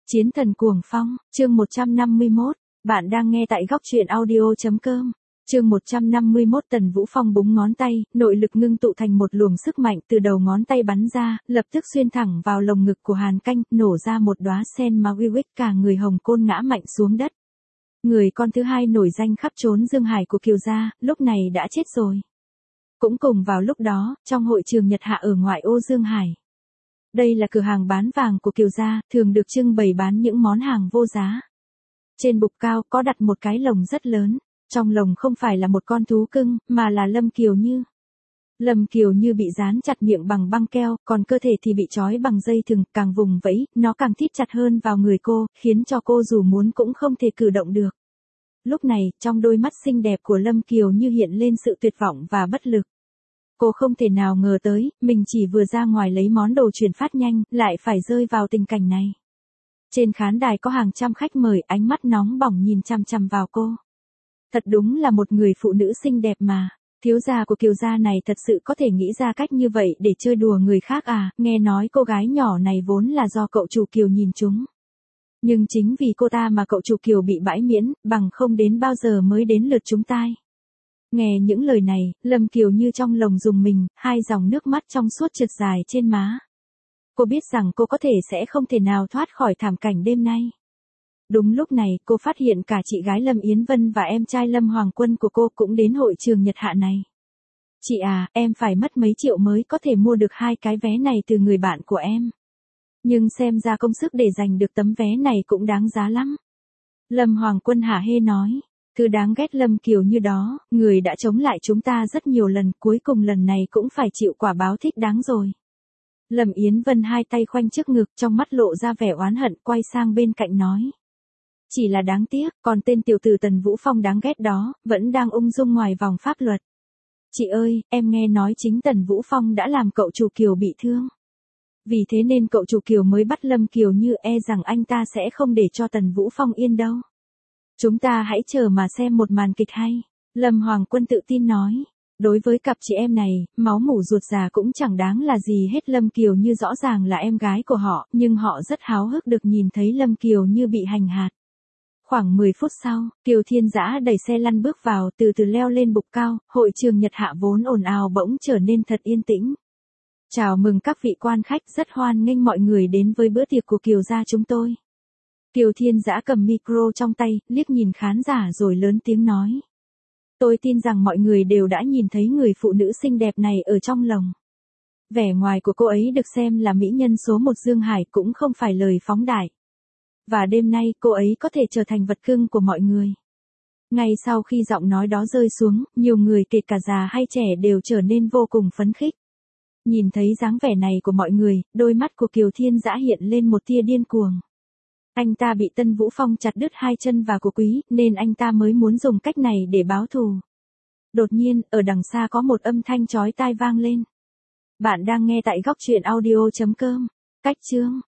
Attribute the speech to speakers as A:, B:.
A: Chiến thần cuồng phong, chương 151, bạn đang nghe tại góc truyện audio.com. Chương 151 Tần Vũ Phong búng ngón tay, nội lực ngưng tụ thành một luồng sức mạnh từ đầu ngón tay bắn ra, lập tức xuyên thẳng vào lồng ngực của Hàn Canh, nổ ra một đóa sen ma uy cả người hồng côn ngã mạnh xuống đất. Người con thứ hai nổi danh khắp trốn Dương Hải của Kiều gia, lúc này đã chết rồi. Cũng cùng vào lúc đó, trong hội trường Nhật Hạ ở ngoại ô Dương Hải. Đây là cửa hàng bán vàng của Kiều gia, thường được trưng bày bán những món hàng vô giá. Trên bục cao có đặt một cái lồng rất lớn, trong lồng không phải là một con thú cưng, mà là Lâm Kiều Như. Lâm Kiều Như bị dán chặt miệng bằng băng keo, còn cơ thể thì bị trói bằng dây thừng, càng vùng vẫy, nó càng thít chặt hơn vào người cô, khiến cho cô dù muốn cũng không thể cử động được. Lúc này, trong đôi mắt xinh đẹp của Lâm Kiều Như hiện lên sự tuyệt vọng và bất lực. Cô không thể nào ngờ tới, mình chỉ vừa ra ngoài lấy món đồ chuyển phát nhanh, lại phải rơi vào tình cảnh này. Trên khán đài có hàng trăm khách mời, ánh mắt nóng bỏng nhìn chằm chằm vào cô. Thật đúng là một người phụ nữ xinh đẹp mà. Thiếu gia của Kiều gia này thật sự có thể nghĩ ra cách như vậy để chơi đùa người khác à, nghe nói cô gái nhỏ này vốn là do cậu chủ Kiều nhìn chúng. Nhưng chính vì cô ta mà cậu chủ Kiều bị bãi miễn, bằng không đến bao giờ mới đến lượt chúng tai. Nghe những lời này, Lâm Kiều Như trong lòng rùng mình, hai dòng nước mắt trong suốt trượt dài trên má. Cô biết rằng cô có thể sẽ không thể nào thoát khỏi thảm cảnh đêm nay. Đúng lúc này, cô phát hiện cả chị gái Lâm Yến Vân và em trai Lâm Hoàng Quân của cô cũng đến hội trường Nhật Hạ này. Chị à, em phải mất mấy triệu mới có thể mua được 2 cái vé này từ người bạn của em. Nhưng xem ra công sức để giành được tấm vé này cũng đáng giá lắm. Lâm Hoàng Quân hả hê nói. Thứ đáng ghét Lâm Kiều Như đó, người đã chống lại chúng ta rất nhiều lần, cuối cùng lần này cũng phải chịu quả báo thích đáng rồi. Lâm Yến Vân hai tay khoanh trước ngực, trong mắt lộ ra vẻ oán hận, quay sang bên cạnh nói. Chỉ là đáng tiếc, còn tên tiểu tử Tần Vũ Phong đáng ghét đó, vẫn đang ung dung ngoài vòng pháp luật. Chị ơi, em nghe nói chính Tần Vũ Phong đã làm cậu chủ Kiều bị thương. Vì thế nên cậu chủ Kiều mới bắt Lâm Kiều Như, rằng anh ta sẽ không để cho Tần Vũ Phong yên đâu. Chúng ta hãy chờ mà xem một màn kịch hay. Lâm Hoàng Quân tự tin nói. Đối với cặp chị em này, máu mủ ruột già cũng chẳng đáng là gì hết. Lâm Kiều Như rõ ràng là em gái của họ, nhưng họ rất háo hức được nhìn thấy Lâm Kiều Như bị hành hạ. Khoảng 10 phút sau, Kiều Thiên Dã đẩy xe lăn bước vào, từ từ leo lên bục cao, hội trường Nhật Hạ vốn ồn ào bỗng trở nên thật yên tĩnh. Chào mừng các vị quan khách, rất hoan nghênh mọi người đến với bữa tiệc của Kiều gia chúng tôi. Kiều Thiên Dã cầm micro trong tay, liếc nhìn khán giả rồi lớn tiếng nói. Tôi tin rằng mọi người đều đã nhìn thấy người phụ nữ xinh đẹp này ở trong lồng. Vẻ ngoài của cô ấy được xem là mỹ nhân số 1 Dương Hải cũng không phải lời phóng đại. Và đêm nay cô ấy có thể trở thành vật cưng của mọi người. Ngay sau khi giọng nói đó rơi xuống, nhiều người kể cả già hay trẻ đều trở nên vô cùng phấn khích. Nhìn thấy dáng vẻ này của mọi người, đôi mắt của Kiều Thiên Dã hiện lên một tia điên cuồng. Anh ta bị Tân Vũ Phong chặt đứt 2 chân và cổ quý, nên anh ta mới muốn dùng cách này để báo thù. Đột nhiên, ở đằng xa có một âm thanh chói tai vang lên. Bạn đang nghe tại góc truyện audio.com. Cách chương